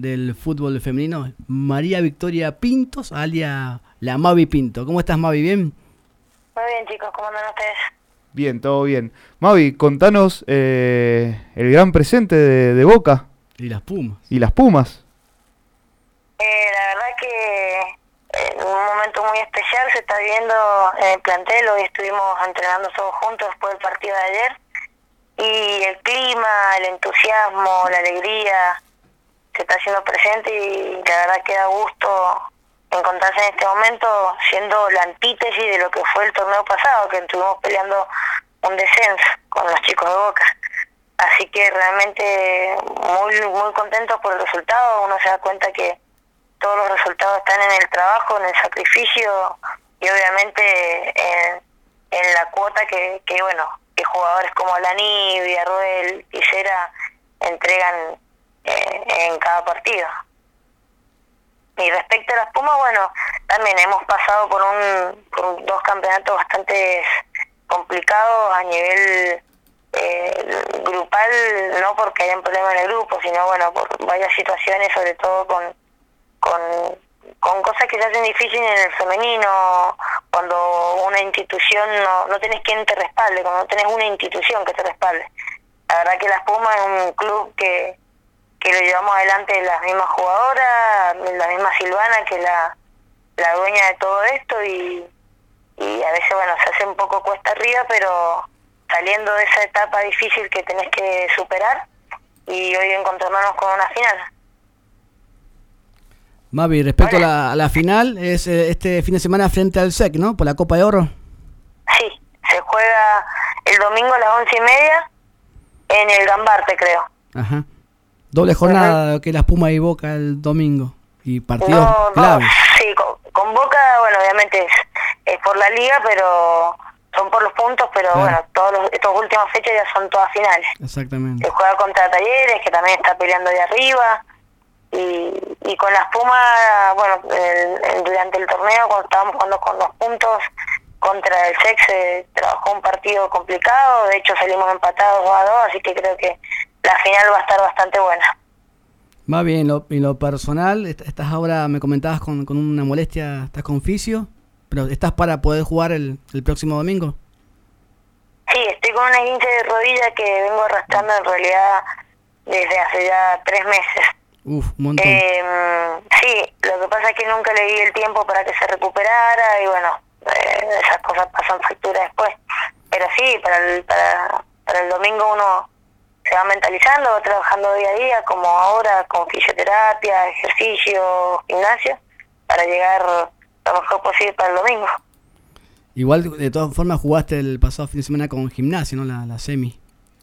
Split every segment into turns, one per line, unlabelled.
del fútbol femenino, María Victoria Pintos, alias la Mavi Pinto. ¿Cómo estás, Mavi? ¿Bien?
Muy bien, chicos, ¿cómo andan ustedes?
Bien, todo bien. Mavi, contanos el gran presente de Boca.
Y las Pumas.
Y las Pumas.
La verdad que en un momento muy especial se está viendo en el plantel. Hoy estuvimos entrenando todos juntos después del partido de ayer. Y el clima, el entusiasmo, la alegría se está haciendo presente y la verdad que da gusto encontrarse en este momento siendo la antítesis de lo que fue el torneo pasado, que estuvimos peleando un descenso con los chicos de Boca. Así que realmente muy contentos por el resultado. Uno se da cuenta que todos los resultados están en el trabajo, en el sacrificio y obviamente en la cuota que jugadores como Alaní, Villarroel y Cera entregan en cada partido. Y respecto a las Pumas, bueno, también hemos pasado por dos campeonatos bastante complicados a nivel grupal, no porque hayan problemas en el grupo, sino bueno, por varias situaciones, sobre todo con cosas que se hacen difíciles en el femenino, cuando una institución no tenés quien te respalde, cuando no tenés una institución que te respalde. La verdad que las Pumas es un club que lo llevamos adelante las mismas jugadoras, la misma Silvana, que es la dueña de todo esto, y a veces, bueno, se hace un poco cuesta arriba, pero saliendo de esa etapa difícil que tenés que superar, y hoy encontrarnos con una final.
Mavi, respecto a la final, es este fin de semana frente al SEC, ¿no? Por la Copa de Oro.
Sí, se juega el domingo a las 11:30 en el Gambarte, creo.
Ajá. Doble jornada que las Pumas y Boca el domingo. Y partidos claves.
Sí, con Boca, bueno, obviamente es por la liga, pero son por los puntos, pero claro, bueno, estos últimas fechas ya son todas finales.
Exactamente.
Se juega contra Talleres, que también está peleando de arriba. Y con las Pumas, bueno, durante el torneo, cuando estábamos jugando con los puntos contra el SEC, se trabajó un partido complicado. De hecho, salimos empatados 2-2, así que creo que la final va a estar bastante buena.
Más bien, en lo personal, estás ahora, me comentabas con una molestia, estás con fisio, pero ¿estás para poder jugar el próximo domingo?
Sí, estoy con una esguince de rodilla que vengo arrastrando en realidad desde hace ya 3 meses.
Uf, un montón.
Sí, lo que pasa es que nunca le di el tiempo para que se recuperara y bueno, esas cosas pasan factura después. Pero sí, para el domingo uno se va mentalizando, va trabajando día a día, como ahora, con fisioterapia, ejercicio, gimnasio, para llegar lo mejor posible para el domingo.
Igual, de todas formas, jugaste el pasado fin de semana con Gimnasia, ¿no? La semi.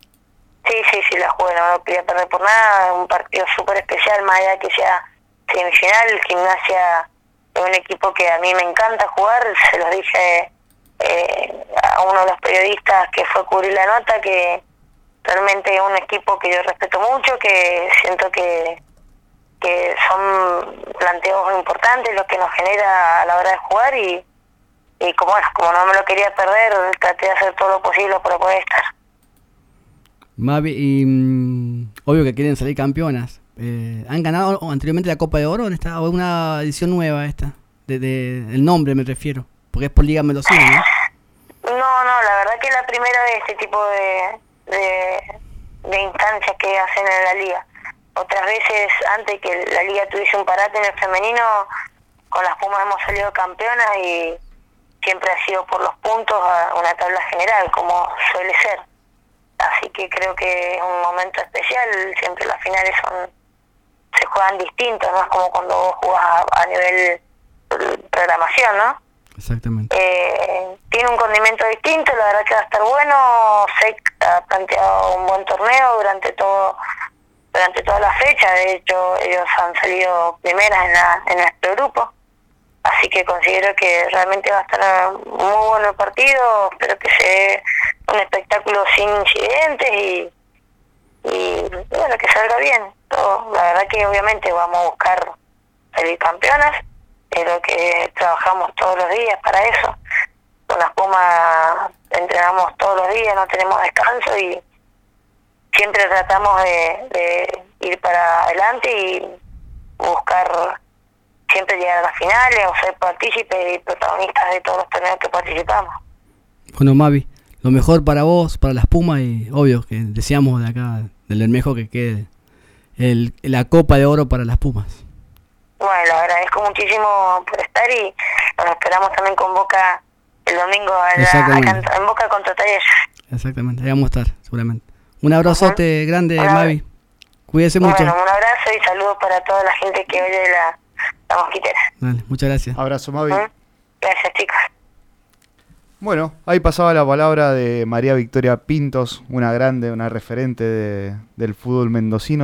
Sí, la jugué, no lo quería perder por nada, un partido súper especial, más allá que sea semifinal. Gimnasia es un equipo que a mí me encanta jugar, se los dije a uno de los periodistas que fue a cubrir la nota, que realmente es un equipo que yo respeto mucho, que siento que son planteos importantes los que nos genera a la hora de jugar y como no me lo quería perder, traté de hacer todo lo posible para poder estar.
Mavi, y obvio que quieren salir campeonas. ¿Han ganado anteriormente la Copa de Oro o es una edición nueva esta? El nombre me refiero, porque es por Liga Mendocina, ¿no?
No, la verdad que es la primera vez este tipo de instancias que hacen en la liga. Otras veces, antes que la liga tuviese un parate en el femenino, con las Pumas hemos salido campeonas y siempre ha sido por los puntos a una tabla general, como suele ser. Así que creo que es un momento especial, siempre las finales se juegan distintos, no es como cuando vos jugás a nivel programación, ¿no?
Exactamente.
Tiene un condimento distinto, la verdad que va a estar bueno. SEC ha planteado un buen torneo durante toda la fecha, de hecho ellos han salido primeras en nuestro grupo, así que considero que realmente va a estar muy bueno el partido. Espero que sea un espectáculo sin incidentes y bueno, que salga bien. La verdad que obviamente vamos a buscar salir campeonas, pero que trabajamos todos los días para eso. Con las Pumas entrenamos todos los días, no tenemos descanso y siempre tratamos de ir para adelante finales o ser partícipes y protagonistas de todos los torneos que participamos.
Bueno, Mavi, lo mejor para vos, para las Pumas, y obvio que deseamos de acá, del Bermejo, que quede la Copa de Oro para las Pumas.
Bueno, le agradezco muchísimo por estar y nos esperamos también con Boca el domingo en Boca contra Talleres.
Exactamente, ahí vamos a estar, seguramente. Un abrazote grande, Mavi. Cuídese mucho.
Bueno, un abrazo y saludos para toda la gente que oye la Mosquitera.
Dale, muchas gracias.
Abrazo, Mavi.
Gracias, chicos.
Bueno, ahí pasaba la palabra de María Victoria Pintos, una grande, una referente del fútbol mendocino.